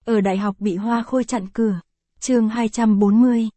Ở đại học bị Hoa Khôi chặn cửa. Chương 240,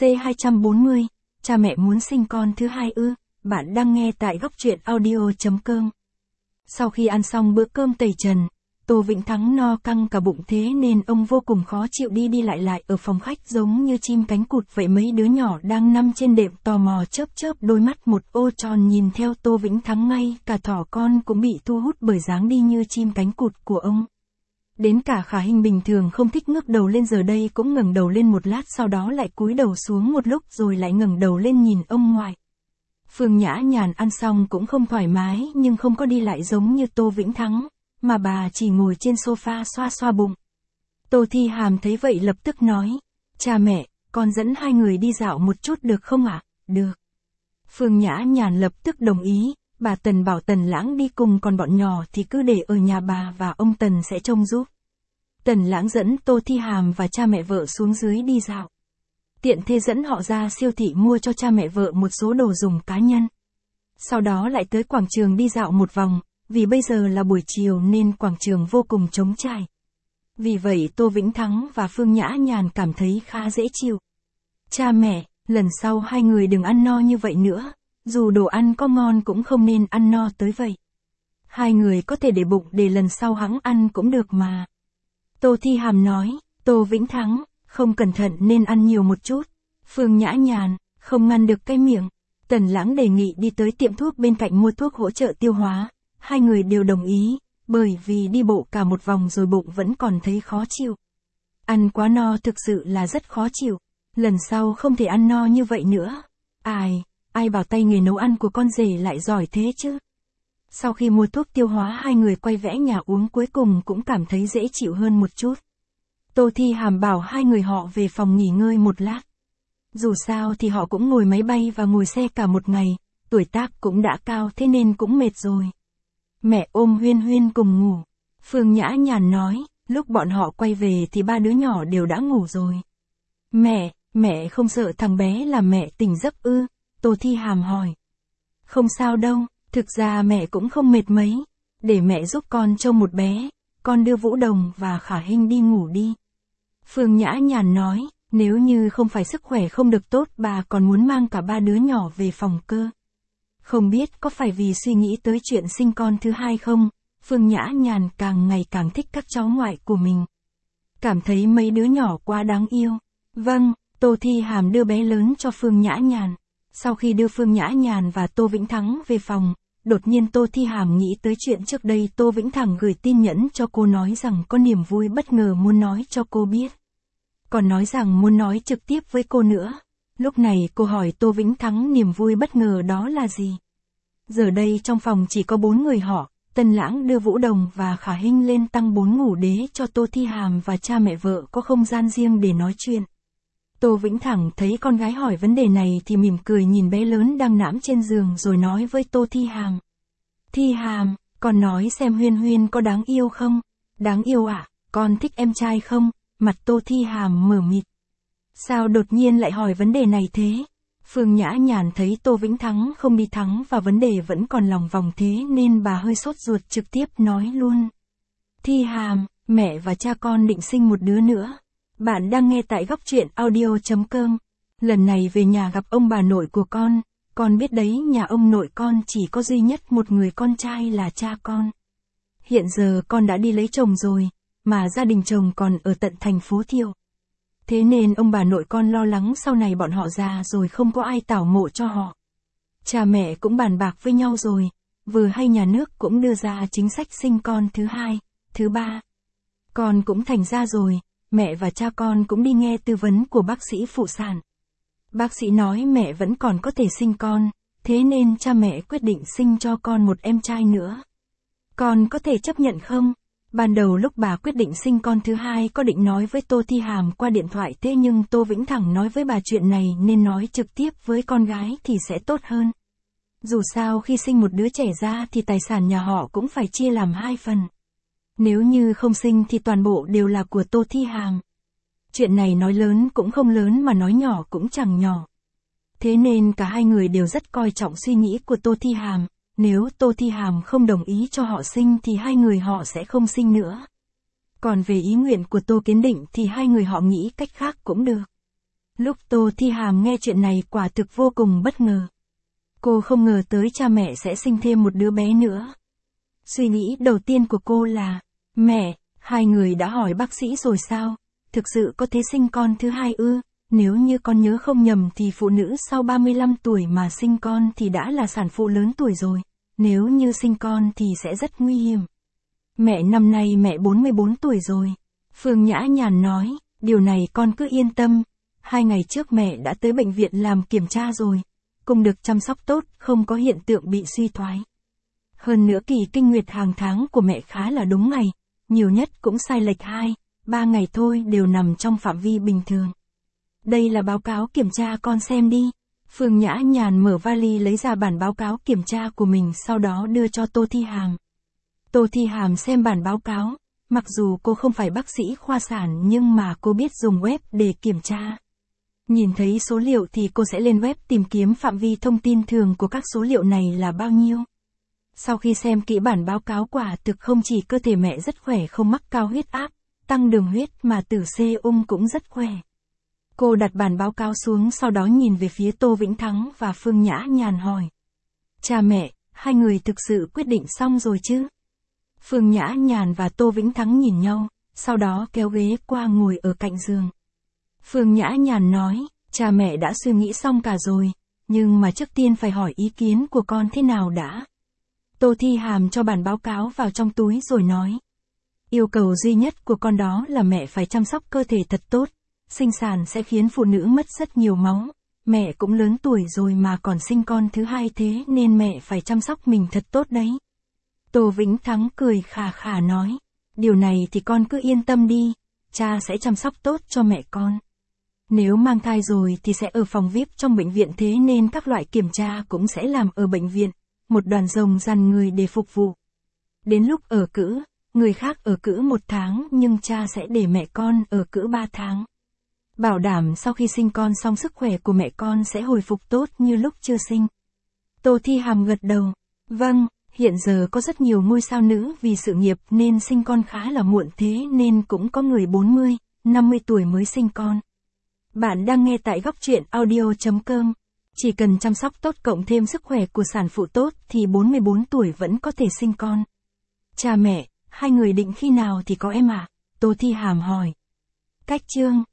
C240, cha mẹ muốn sinh con thứ hai ư? Bạn đang nghe tại góc truyện audio.com. Sau khi ăn xong bữa cơm tẩy trần, Tô Vĩnh Thắng no căng cả bụng, thế nên ông vô cùng khó chịu đi đi lại ở phòng khách giống như chim cánh cụt vậy. Mấy đứa nhỏ đang nằm trên đệm tò mò chớp đôi mắt một ô tròn nhìn theo Tô Vĩnh Thắng, ngay cả thỏ con cũng bị thu hút bởi dáng đi như chim cánh cụt của ông. Đến cả Khả Hinh bình thường không thích ngước đầu lên giờ đây cũng ngẩng đầu lên một lát, sau đó lại cúi đầu xuống một lúc rồi lại ngẩng đầu lên nhìn ông ngoại. Phương Nhã Nhàn ăn xong cũng không thoải mái nhưng không có đi lại giống như Tô Vĩnh Thắng, mà bà chỉ ngồi trên sofa xoa xoa bụng. Tô Thi Hàm thấy vậy lập tức nói, cha mẹ, con dẫn hai người đi dạo một chút được không ạ? Được. Phương Nhã Nhàn lập tức đồng ý, bà Tần bảo Tần Lãng đi cùng, còn bọn nhỏ thì cứ để ở nhà bà và ông Tần sẽ trông giúp. Tần Lãng dẫn Tô Thi Hàm và cha mẹ vợ xuống dưới đi dạo. Tiện thế dẫn họ ra siêu thị mua cho cha mẹ vợ một số đồ dùng cá nhân. Sau đó lại tới quảng trường đi dạo một vòng, vì bây giờ là buổi chiều nên quảng trường vô cùng trống trải. Vì vậy Tô Vĩnh Thắng và Phương Nhã Nhàn cảm thấy khá dễ chịu. Cha mẹ, lần sau hai người đừng ăn no như vậy nữa, dù đồ ăn có ngon cũng không nên ăn no tới vậy. Hai người có thể để bụng để lần sau hẵng ăn cũng được mà. Tô Thi Hàm nói, Tô Vĩnh Thắng, không cẩn thận nên ăn nhiều một chút. Phương Nhã Nhàn, không ngăn được cái miệng. Tần Lãng đề nghị đi tới tiệm thuốc bên cạnh mua thuốc hỗ trợ tiêu hóa. Hai người đều đồng ý, bởi vì đi bộ cả một vòng rồi bụng vẫn còn thấy khó chịu. Ăn quá no thực sự là rất khó chịu. Lần sau không thể ăn no như vậy nữa. Ai bảo tay nghề nấu ăn của con rể lại giỏi thế chứ? Sau khi mua thuốc tiêu hóa, hai người quay vẽ nhà uống, cuối cùng cũng cảm thấy dễ chịu hơn một chút. Tô Thi Hàm bảo hai người họ về phòng nghỉ ngơi một lát. Dù sao thì họ cũng ngồi máy bay và ngồi xe cả một ngày, tuổi tác cũng đã cao thế nên cũng mệt rồi. Mẹ ôm Huyên Huyên cùng ngủ. Phương Nhã Nhàn nói, lúc bọn họ quay về thì ba đứa nhỏ đều đã ngủ rồi. Mẹ không sợ thằng bé làm mẹ tỉnh giấc ư? Tô Thi Hàm hỏi. Không sao đâu, thực ra mẹ cũng không mệt mấy. Để mẹ giúp con trông một bé, con đưa Vũ Đồng và Khả Hinh đi ngủ đi. Phương Nhã Nhàn nói, nếu như không phải sức khỏe không được tốt bà còn muốn mang cả ba đứa nhỏ về phòng cơ. Không biết có phải vì suy nghĩ tới chuyện sinh con thứ hai không, Phương Nhã Nhàn càng ngày càng thích các cháu ngoại của mình. Cảm thấy mấy đứa nhỏ quá đáng yêu. Vâng, Tô Thi Hàm đưa bé lớn cho Phương Nhã Nhàn. Sau khi đưa Phương Nhã Nhàn và Tô Vĩnh Thắng về phòng, đột nhiên Tô Thi Hàm nghĩ tới chuyện trước đây Tô Vĩnh Thắng gửi tin nhắn cho cô nói rằng có niềm vui bất ngờ muốn nói cho cô biết. Còn nói rằng muốn nói trực tiếp với cô nữa. Lúc này cô hỏi Tô Vĩnh Thắng niềm vui bất ngờ đó là gì? Giờ đây trong phòng chỉ có 4 người họ, Tần Lãng đưa Vũ Đồng và Khả Hinh lên tăng 4 ngủ đế cho Tô Thi Hàm và cha mẹ vợ có không gian riêng để nói chuyện. Tô Vĩnh Thắng thấy con gái hỏi vấn đề này thì mỉm cười nhìn bé lớn đang nãm trên giường rồi nói với Tô Thi Hàm. Thi Hàm, con nói xem Huyên Huyên có đáng yêu không? Đáng yêu ạ, con thích em trai không? Mặt Tô Thi Hàm mờ mịt. Sao đột nhiên lại hỏi vấn đề này thế? Phương Nhã Nhàn thấy Tô Vĩnh Thắng không đi thẳng và vấn đề vẫn còn lòng vòng thế nên bà hơi sốt ruột trực tiếp nói luôn. Thi Hàm, mẹ và cha con định sinh một đứa nữa. Bạn đang nghe tại góc truyện audio.com. Lần này về nhà gặp ông bà nội của con biết đấy, nhà ông nội con chỉ có duy nhất một người con trai là cha con. Hiện giờ con đã đi lấy chồng rồi, mà gia đình chồng còn ở tận thành phố Thiệu. Thế nên ông bà nội con lo lắng sau này bọn họ già rồi không có ai tảo mộ cho họ. Cha mẹ cũng bàn bạc với nhau rồi, vừa hay nhà nước cũng đưa ra chính sách sinh con thứ hai, thứ ba. Con cũng thành ra rồi, mẹ và cha con cũng đi nghe tư vấn của bác sĩ phụ sản. Bác sĩ nói mẹ vẫn còn có thể sinh con, thế nên cha mẹ quyết định sinh cho con một em trai nữa. Con có thể chấp nhận không? Ban đầu lúc bà quyết định sinh con thứ hai có định nói với Tô Thi Hàm qua điện thoại, thế nhưng Tô Vĩnh Thắng nói với bà chuyện này nên nói trực tiếp với con gái thì sẽ tốt hơn. Dù sao khi sinh một đứa trẻ ra thì tài sản nhà họ cũng phải chia làm 2 phần. Nếu như không sinh thì toàn bộ đều là của Tô Thi Hàm. Chuyện này nói lớn cũng không lớn mà nói nhỏ cũng chẳng nhỏ. Thế nên cả hai người đều rất coi trọng suy nghĩ của Tô Thi Hàm. Nếu Tô Thi Hàm không đồng ý cho họ sinh thì hai người họ sẽ không sinh nữa. Còn về ý nguyện của Tô Kiến Định thì hai người họ nghĩ cách khác cũng được. Lúc Tô Thi Hàm nghe chuyện này quả thực vô cùng bất ngờ. Cô không ngờ tới cha mẹ sẽ sinh thêm một đứa bé nữa. Suy nghĩ đầu tiên của cô là, mẹ, hai người đã hỏi bác sĩ rồi sao? Thực sự có thể sinh con thứ hai ư? Nếu như con nhớ không nhầm thì phụ nữ sau 35 tuổi mà sinh con thì đã là sản phụ lớn tuổi rồi. Nếu như sinh con thì sẽ rất nguy hiểm. Mẹ năm nay mẹ 44 tuổi rồi. Phương Nhã Nhàn nói, điều này con cứ yên tâm. 2 ngày trước mẹ đã tới bệnh viện làm kiểm tra rồi. Cùng được chăm sóc tốt, không có hiện tượng bị suy thoái. Hơn nữa kỳ kinh nguyệt hàng tháng của mẹ khá là đúng ngày. Nhiều nhất cũng sai lệch 2-3 ngày thôi, đều nằm trong phạm vi bình thường. Đây là báo cáo kiểm tra, con xem đi. Phương Nhã Nhàn mở vali lấy ra bản báo cáo kiểm tra của mình, sau đó đưa cho Tô Thi Hàm. Tô Thi Hàm xem bản báo cáo. Mặc dù cô không phải bác sĩ khoa sản nhưng mà cô biết dùng web để kiểm tra. Nhìn thấy số liệu thì cô sẽ lên web tìm kiếm phạm vi thông tin thường của các số liệu này là bao nhiêu. Sau khi xem kỹ bản báo cáo, quả thực không chỉ cơ thể mẹ rất khỏe, không mắc cao huyết áp, tăng đường huyết mà tử C-ung cũng rất khỏe. Cô đặt bản báo cáo xuống, sau đó nhìn về phía Tô Vĩnh Thắng và Phương Nhã Nhàn hỏi. Cha mẹ, hai người thực sự quyết định xong rồi chứ? Phương Nhã Nhàn và Tô Vĩnh Thắng nhìn nhau, sau đó kéo ghế qua ngồi ở cạnh giường. Phương Nhã Nhàn nói, cha mẹ đã suy nghĩ xong cả rồi, nhưng mà trước tiên phải hỏi ý kiến của con thế nào đã. Tô Thi Hàm cho bản báo cáo vào trong túi rồi nói. Yêu cầu duy nhất của con đó là mẹ phải chăm sóc cơ thể thật tốt. Sinh sản sẽ khiến phụ nữ mất rất nhiều máu. Mẹ cũng lớn tuổi rồi mà còn sinh con thứ hai, thế nên mẹ phải chăm sóc mình thật tốt đấy. Tô Vĩnh Thắng cười khà khà nói. Điều này thì con cứ yên tâm đi. Cha sẽ chăm sóc tốt cho mẹ con. Nếu mang thai rồi thì sẽ ở phòng VIP trong bệnh viện, thế nên các loại kiểm tra cũng sẽ làm ở bệnh viện. Một đoàn rồng dàn người để phục vụ. Đến lúc ở cữ, người khác ở cữ 1 tháng nhưng cha sẽ để mẹ con ở cữ 3 tháng. Bảo đảm sau khi sinh con xong sức khỏe của mẹ con sẽ hồi phục tốt như lúc chưa sinh. Tô Thi Hàm gật đầu. Vâng, hiện giờ có rất nhiều ngôi sao nữ vì sự nghiệp nên sinh con khá là muộn, thế nên cũng có người 40, 50 tuổi mới sinh con. Bạn đang nghe tại góc truyện audio.com. Chỉ cần chăm sóc tốt cộng thêm sức khỏe của sản phụ tốt thì 44 tuổi vẫn có thể sinh con. Cha mẹ, hai người định khi nào thì có em à? Tô Thi Hàm hỏi. Cách chương